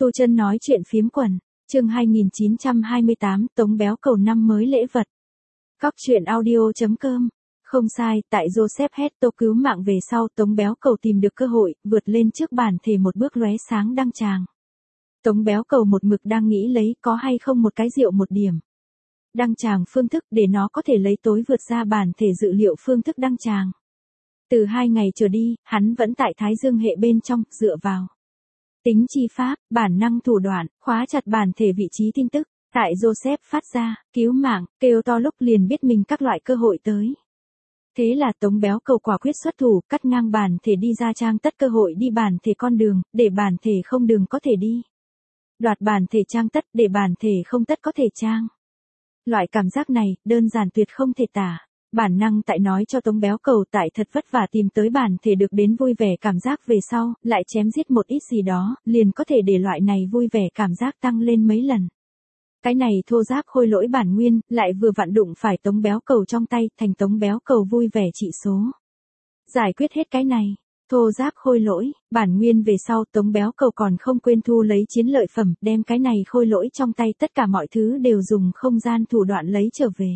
Tu Chân nói chuyện phiếm quần, chương 2928, Tống Béo cầu năm mới lễ vật. Cóc truyện audio.com. Không sai, tại Joseph Heath cứu mạng về sau, Tống Béo cầu tìm được cơ hội, vượt lên trước bản thể một bước lóe sáng đăng tràng. Tống Béo cầu một mực đang nghĩ lấy có hay không một cái rượu một điểm. Đăng tràng phương thức để nó có thể lấy tối vượt ra bản thể dự liệu phương thức đăng tràng. Từ 2 ngày trở đi, hắn vẫn tại Thái Dương hệ bên trong, dựa vào tính chi pháp, bản năng thủ đoạn, khóa chặt bản thể vị trí tin tức, tại Joseph phát ra, cứu mạng, kêu to lúc liền biết mình các loại cơ hội tới. Thế là Tống Béo cầu quả quyết xuất thủ, cắt ngang bản thể đi ra trang tất cơ hội đi bản thể con đường, để bản thể không đường có thể đi. Đoạt bản thể trang tất, để bản thể không tất có thể trang. Loại cảm giác này, đơn giản tuyệt không thể tả. Bản năng tại nói cho Tống Béo cầu tại thật vất vả tìm tới bản thể được đến vui vẻ cảm giác về sau, lại chém giết một ít gì đó, liền có thể để loại này vui vẻ cảm giác tăng lên mấy lần. Cái này thô giáp khôi lỗi bản nguyên, lại vừa vặn đụng phải Tống Béo cầu trong tay, thành Tống Béo cầu vui vẻ trị số. Giải quyết hết cái này, thô giáp khôi lỗi, bản nguyên về sau Tống Béo cầu còn không quên thu lấy chiến lợi phẩm, đem cái này khôi lỗi trong tay tất cả mọi thứ đều dùng không gian thủ đoạn lấy trở về.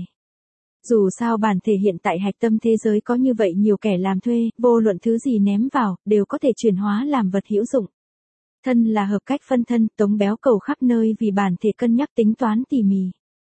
Dù sao bản thể hiện tại hạch tâm thế giới có như vậy nhiều kẻ làm thuê, vô luận thứ gì ném vào, đều có thể chuyển hóa làm vật hữu dụng. Thân là hợp cách phân thân, Tống Béo cầu khắp nơi vì bản thể cân nhắc tính toán tỉ mỉ.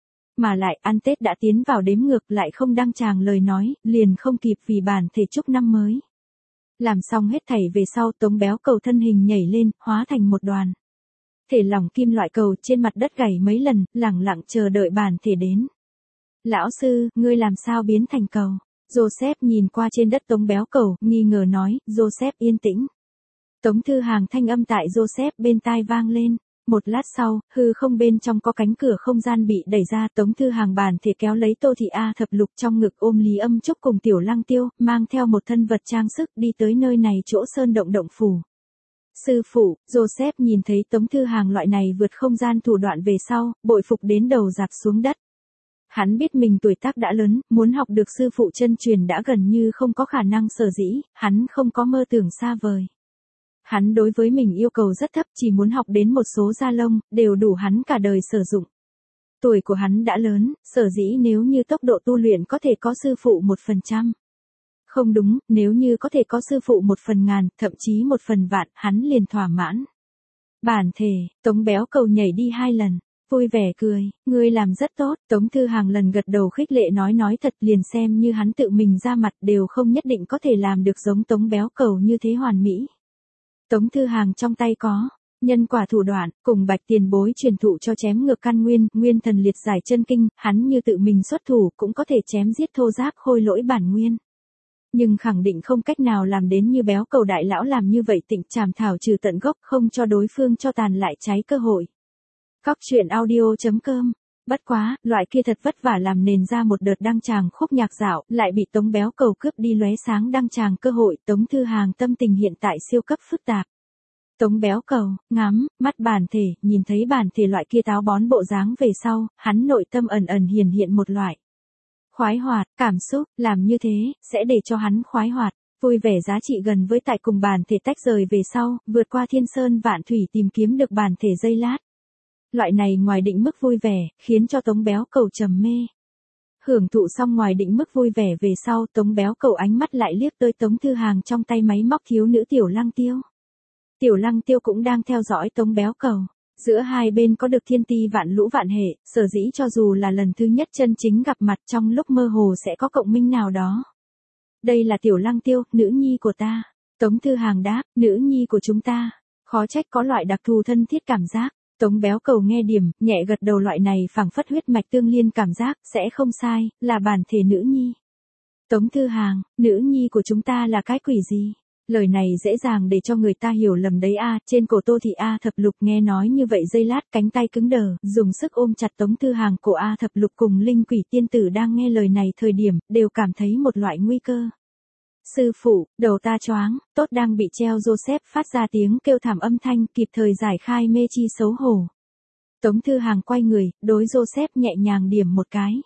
Mà lại ăn Tết đã tiến vào đếm ngược lại không đăng tràng lời nói, liền không kịp vì bản thể chúc năm mới. Làm xong hết thảy về sau Tống Béo cầu thân hình nhảy lên, hóa thành một đoàn. Thể lỏng kim loại cầu trên mặt đất gảy mấy lần, lẳng lặng chờ đợi bản thể đến. Lão sư, ngươi làm sao biến thành cầu? Joseph nhìn qua trên đất Tống Béo cầu, nghi ngờ nói, Joseph yên tĩnh. Tống Thư Hàng thanh âm tại Joseph bên tai vang lên. Một lát sau, hư không bên trong có cánh cửa không gian bị đẩy ra, Tống Thư Hàng bản thể kéo lấy Tô Thị A Thập Lục trong ngực ôm Lý Âm Trúc cùng Tiểu Lăng Tiêu, mang theo một thân vật trang sức đi tới nơi này chỗ sơn động động phủ. Sư phụ, Joseph nhìn thấy Tống Thư Hàng loại này vượt không gian thủ đoạn về sau, bội phục đến đầu dạp xuống đất. Hắn biết mình tuổi tác đã lớn, muốn học được sư phụ chân truyền đã gần như không có khả năng, sở dĩ, hắn không có mơ tưởng xa vời. Hắn đối với mình yêu cầu rất thấp, chỉ muốn học đến một số da lông, đều đủ hắn cả đời sử dụng. Tuổi của hắn đã lớn, sở dĩ nếu như tốc độ tu luyện có thể có sư phụ 1%. Không đúng, nếu như có thể có sư phụ 1/1000, thậm chí 1/100000, hắn liền thỏa mãn. Bản thể, Tống Béo cầu nhảy đi 2 lần. Vui vẻ cười, ngươi làm rất tốt, Tống Thư Hàng lần gật đầu khích lệ nói thật, liền xem như hắn tự mình ra mặt đều không nhất định có thể làm được giống Tống Béo cầu như thế hoàn mỹ. Tống Thư Hàng trong tay có nhân quả thủ đoạn, cùng Bạch tiền bối truyền thụ cho chém ngược căn nguyên, nguyên thần liệt giải chân kinh, hắn như tự mình xuất thủ cũng có thể chém giết thô giáp khôi lỗi bản nguyên. Nhưng khẳng định không cách nào làm đến như Béo cầu đại lão làm như vậy, tịnh chảm thảo trừ tận gốc, không cho đối phương cho tàn lại cháy cơ hội. Cóc truyện audio.com. Bất quá, loại kia thật vất vả làm nền ra một đợt đăng tràng khúc nhạc dạo, lại bị Tống Béo cầu cướp đi lóe sáng đăng tràng cơ hội, Tống Thư Hàng tâm tình hiện tại siêu cấp phức tạp. Tống Béo cầu, ngắm, mắt bản thể, nhìn thấy bản thể loại kia táo bón bộ dáng về sau, hắn nội tâm ẩn ẩn hiện một loại khoái hoạt, cảm xúc, làm như thế, sẽ để cho hắn khoái hoạt. Vui vẻ giá trị gần với tại cùng bản thể tách rời về sau, vượt qua thiên sơn vạn thủy tìm kiếm được bản thể giây lát. Loại này ngoài định mức vui vẻ, khiến cho Tống Béo cầu trầm mê. Hưởng thụ xong ngoài định mức vui vẻ về sau, Tống Béo cầu ánh mắt lại liếc tới Tống Thư Hàng trong tay máy móc thiếu nữ Tiểu Lăng Tiêu. Tiểu Lăng Tiêu cũng đang theo dõi Tống Béo cầu. Giữa hai bên có được thiên ti vạn lũ vạn hệ, sở dĩ cho dù là lần thứ nhất chân chính gặp mặt trong lúc mơ hồ sẽ có cộng minh nào đó. Đây là Tiểu Lăng Tiêu, nữ nhi của ta. Tống Thư Hàng đáp, nữ nhi của chúng ta. Khó trách có loại đặc thù thân thiết cảm giác. Tống Béo cầu nghe điểm, nhẹ gật đầu, loại này phảng phất huyết mạch tương liên cảm giác, sẽ không sai, là bản thể nữ nhi. Tống Thư Hàng, nữ nhi của chúng ta là cái quỷ gì? Lời này dễ dàng để cho người ta hiểu lầm đấy a. Trên cổ Tô Thị A Thập Lục nghe nói như vậy giây lát cánh tay cứng đờ, dùng sức ôm chặt Tống Thư Hàng cổ A Thập Lục cùng linh quỷ tiên tử đang nghe lời này thời điểm, đều cảm thấy một loại nguy cơ. Sư phụ, đầu ta choáng, tốt đang bị treo Joseph phát ra tiếng kêu thảm âm thanh, kịp thời giải khai mê chi xấu hổ. Tống Thư Hàng quay người, đối Joseph nhẹ nhàng điểm một cái.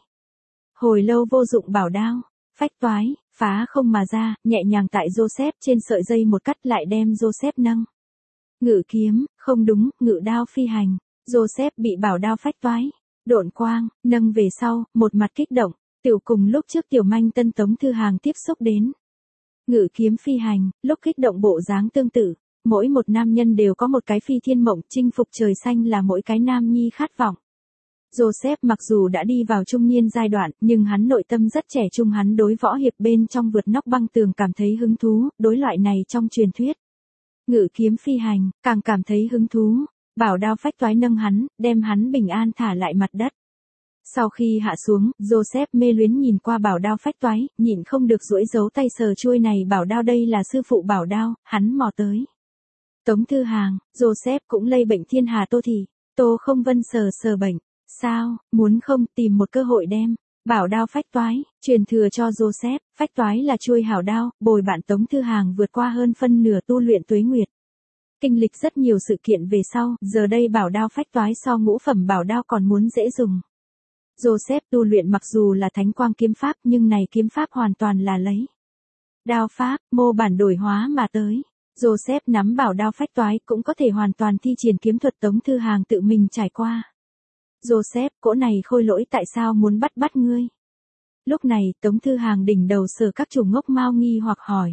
Hồi lâu vô dụng bảo đao, phách toái, phá không mà ra, nhẹ nhàng tại Joseph trên sợi dây một cắt lại đem Joseph nâng. Ngự kiếm, không đúng, ngự đao phi hành. Joseph bị bảo đao phách toái. Độn quang, nâng về sau, một mặt kích động. Tiểu cùng lúc trước tiểu manh tân Tống Thư Hàng tiếp xúc đến. Ngự kiếm phi hành, lúc kích động bộ dáng tương tự. Mỗi một nam nhân đều có một cái phi thiên mộng, chinh phục trời xanh là mỗi cái nam nhi khát vọng. Joseph mặc dù đã đi vào trung niên giai đoạn, nhưng hắn nội tâm rất trẻ trung, hắn đối võ hiệp bên trong vượt nóc băng tường cảm thấy hứng thú, đối loại này trong truyền thuyết. Ngự kiếm phi hành, càng cảm thấy hứng thú, bảo đao phách toái nâng hắn, đem hắn bình an thả lại mặt đất. Sau khi hạ xuống, Joseph mê luyến nhìn qua bảo đao phách toái, nhịn không được duỗi giấu tay sờ chuôi này bảo đao, đây là sư phụ bảo đao, hắn mò tới. Tống Thư Hàng, Joseph cũng lây bệnh thiên hà Tô Thị, Tô Không Vân sờ bệnh. Sao, muốn không tìm một cơ hội đem bảo đao phách toái, truyền thừa cho Joseph, phách toái là chuôi hảo đao, bồi bạn Tống Thư Hàng vượt qua hơn phân nửa tu luyện tuế nguyệt. Kinh lịch rất nhiều sự kiện về sau, giờ đây bảo đao phách toái so ngũ phẩm bảo đao còn muốn dễ dùng. Joseph tu luyện mặc dù là thánh quang kiếm pháp nhưng này kiếm pháp hoàn toàn là lấy đao pháp, mô bản đổi hóa mà tới. Joseph nắm bảo đao phách toái cũng có thể hoàn toàn thi triển kiếm thuật Tống Thư Hàng tự mình trải qua. Joseph, cỗ này khôi lỗi tại sao muốn bắt ngươi? Lúc này, Tống Thư Hàng đỉnh đầu sờ các chủ ngốc mao nghi hoặc hỏi.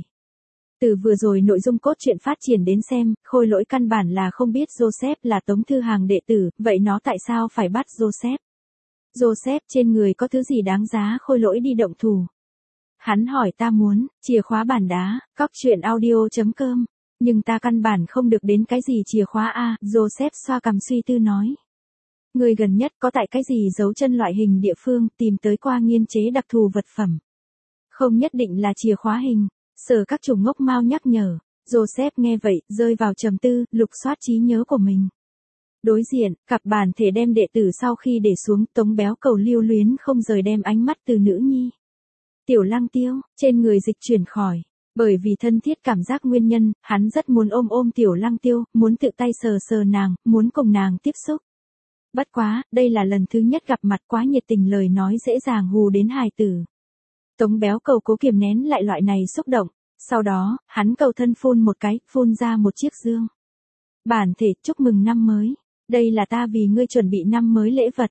Từ vừa rồi nội dung cốt truyện phát triển đến xem, khôi lỗi căn bản là không biết Joseph là Tống Thư Hàng đệ tử, vậy nó tại sao phải bắt Joseph? Joseph trên người có thứ gì đáng giá khôi lỗi đi động thủ? Hắn hỏi ta muốn, chìa khóa bản đá, coctruyện.audio.com. Nhưng ta căn bản không được đến cái gì chìa khóa a, Joseph xoa cằm suy tư nói. Người gần nhất có tại cái gì giấu chân loại hình địa phương tìm tới qua nghiên chế đặc thù vật phẩm. Không nhất định là chìa khóa hình, sở các chủ ngốc mau nhắc nhở. Joseph nghe vậy, rơi vào trầm tư, lục soát trí nhớ của mình. Đối diện, cặp bản thể đem đệ tử sau khi để xuống, Tống Béo Cầu lưu luyến không rời đem ánh mắt từ nữ nhi. Tiểu Lăng Tiêu, trên người dịch chuyển khỏi. Bởi vì thân thiết cảm giác nguyên nhân, hắn rất muốn ôm Tiểu Lăng Tiêu, muốn tự tay sờ nàng, muốn cùng nàng tiếp xúc. Bất quá, đây là lần thứ nhất gặp mặt, quá nhiệt tình lời nói dễ dàng hù đến hài tử. Tống Béo Cầu cố kiềm nén lại loại này xúc động, sau đó, hắn cầu thân phun một cái, phun ra một chiếc dương. Bản thể, chúc mừng năm mới, đây là ta vì ngươi chuẩn bị năm mới lễ vật,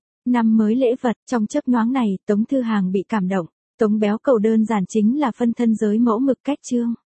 trong chớp nhoáng này, Tống Thư Hàng bị cảm động, Tống Béo Cầu đơn giản chính là phân thân giới mẫu mực cách chương.